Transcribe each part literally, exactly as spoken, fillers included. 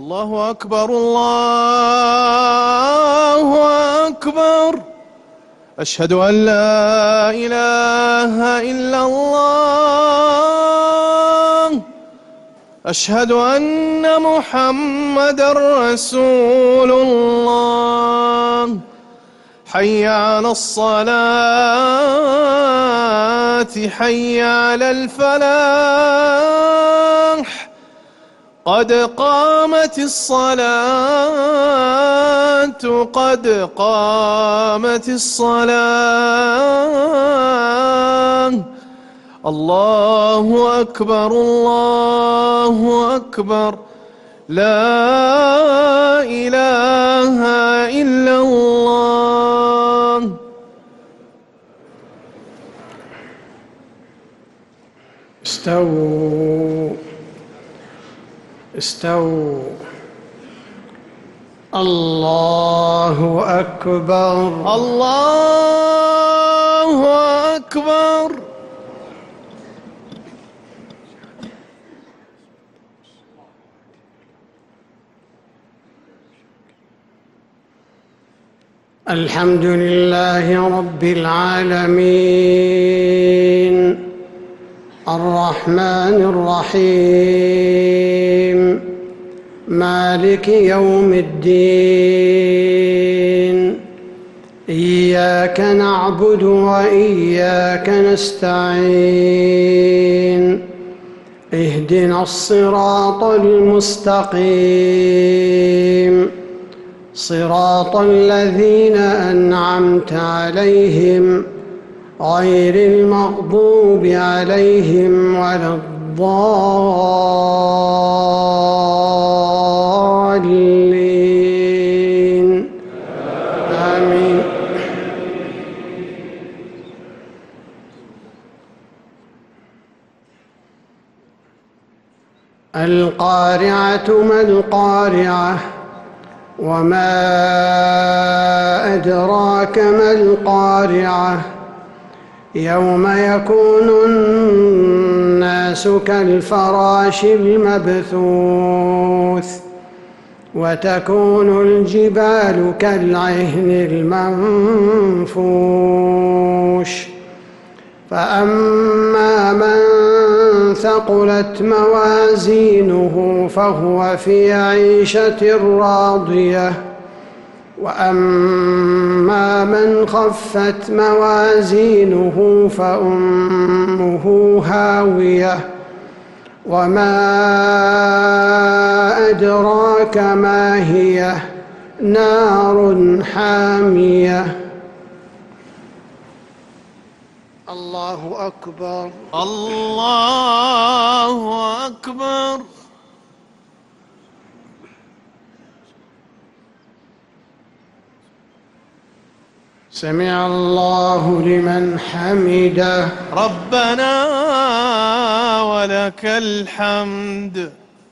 الله أكبر الله أكبر. أشهد أن لا إله إلا الله. أشهد أن محمدًا رسول الله. حي على الصلاة حي على الفلاح. قد قامت الصلاة قد قامت الصلاة. الله أكبر الله أكبر. لا إله إلا الله. استووا استووا. الله أكبر الله أكبر. الحمد لله رب العالمين الرحمن الرحيم مالك يوم الدين. إياك نعبد وإياك نستعين. اهدنا الصراط المستقيم صراط الذين أنعمت عليهم غير المغضوب عليهم ولا الضالين. آمين. القارعة ما القارعة وما أدراك ما القارعة. يوم يكون الناس كالفراش المبثوث وتكون الجبال كالعهن المنفوش. فأما من ثقلت موازينه فهو في عيشة راضية وأما من خفت موازينه فأمه هاوية وما أدراك ما هي نار حامية. الله أكبر الله أكبر. سمع الله لمن حمده. ربنا ولك الحمد.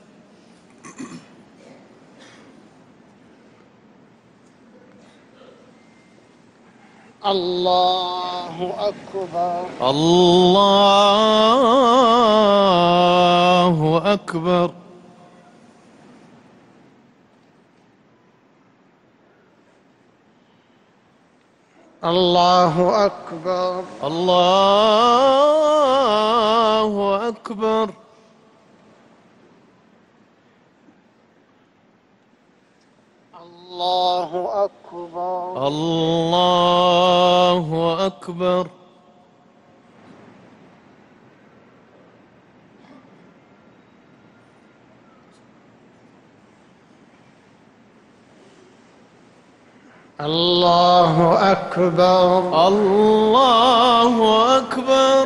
الله أكبر الله أكبر. الله أكبر الله أكبر. الله أكبر الله أكبر. الله أكبر الله أكبر.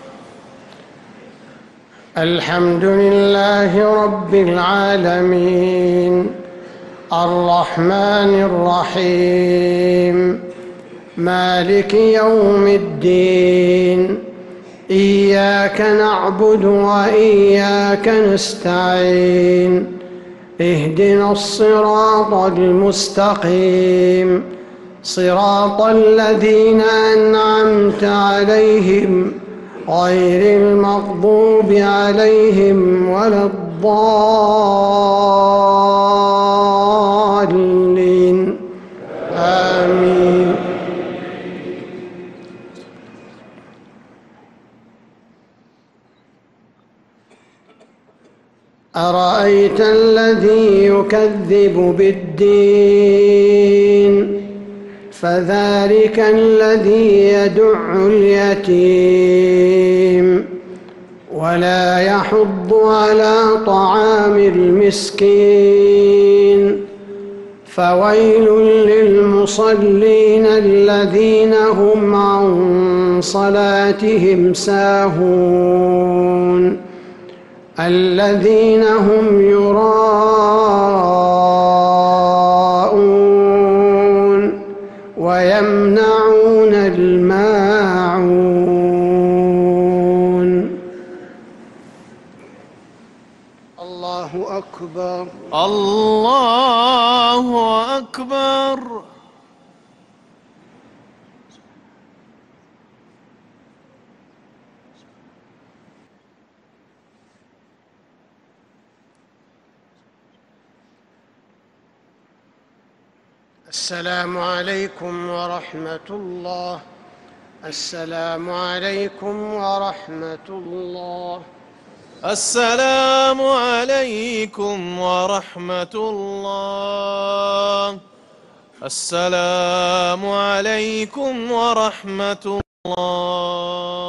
الحمد لله رب العالمين الرحمن الرحيم مالك يوم الدين. إياك نعبد وإياك نستعين. اهدنا الصراط المستقيم صراط الذين أنعمت عليهم غير المغضوب عليهم ولا الضالين. أرأيت الذي يكذب بالدين فذلك الذي يدع اليتيم ولا يحض على طعام المسكين فويل للمصلين الذين هم عن صلاتهم ساهون الذين هم يراءون ويمنعون الماعون. الله أكبر. الله أكبر. السلام عليكم ورحمة الله. السلام عليكم ورحمة الله. السلام عليكم ورحمة الله. السلام عليكم ورحمة الله.